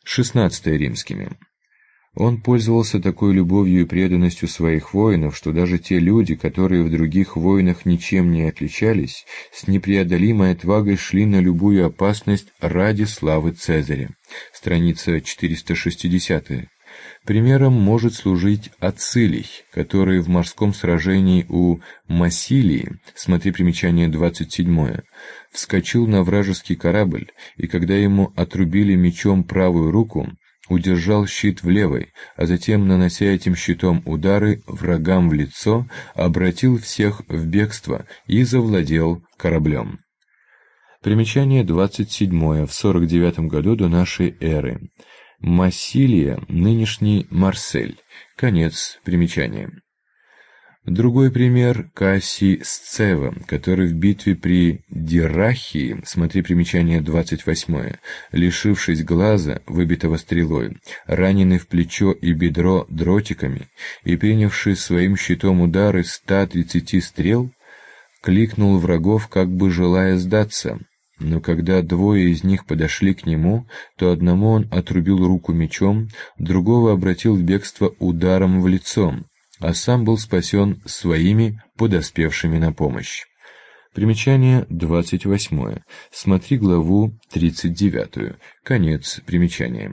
XVI римскими. Он пользовался такой любовью и преданностью своих воинов, что даже те люди, которые в других войнах ничем не отличались, с непреодолимой отвагой шли на любую опасность ради славы Цезаря. Страница 460. Примером может служить Ацилий, который в морском сражении у Массилии, смотри примечание 27, вскочил на вражеский корабль, и когда ему отрубили мечом правую руку, удержал щит в левой, а затем, нанося этим щитом удары врагам в лицо, обратил всех в бегство и завладел кораблем. Примечание 27. В 49 году до нашей эры. Массилия, нынешний Марсель. Конец примечания. Другой пример — Кассий Сцева, который в битве при Диррахии, смотри примечание 28, лишившись глаза, выбитого стрелой, раненый в плечо и бедро дротиками и принявший своим щитом удары 130 стрел, кликнул врагов, как бы желая сдаться. Но когда двое из них подошли к нему, то одному он отрубил руку мечом, другого обратил в бегство ударом в лицо, а сам был спасен своими подоспевшими на помощь. Примечание 28. Смотри главу 39. Конец примечания.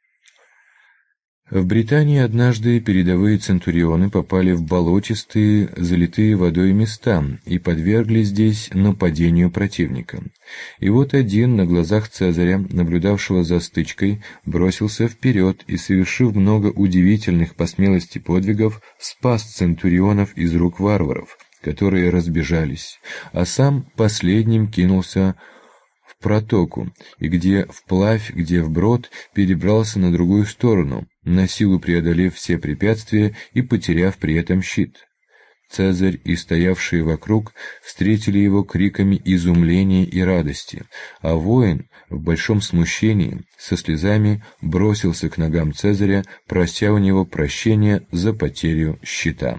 В Британии однажды передовые центурионы попали в болотистые, залитые водой места и подверглись здесь нападению противника. И вот один, на глазах Цезаря, наблюдавшего за стычкой, бросился вперед и, совершив много удивительных по смелости подвигов, спас центурионов из рук варваров, которые разбежались, а сам последним кинулся в протоку, и где вплавь, где вброд, перебрался на другую сторону, на силу преодолев все препятствия и потеряв при этом щит. Цезарь и стоявшие вокруг встретили его криками изумления и радости, а воин в большом смущении со слезами бросился к ногам Цезаря, прося у него прощения за потерю щита.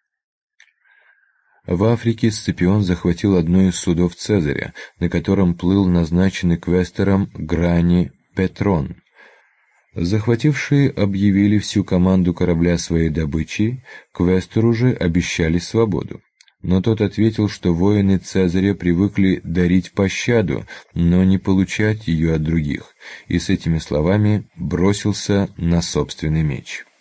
В Африке Сципион захватил одно из судов Цезаря, на котором плыл назначенный квестором Грани Петрон. Захватившие объявили всю команду корабля своей добычей, квестору же обещали свободу. Но тот ответил, что воины Цезаря привыкли дарить пощаду, но не получать ее от других, и с этими словами бросился на собственный меч.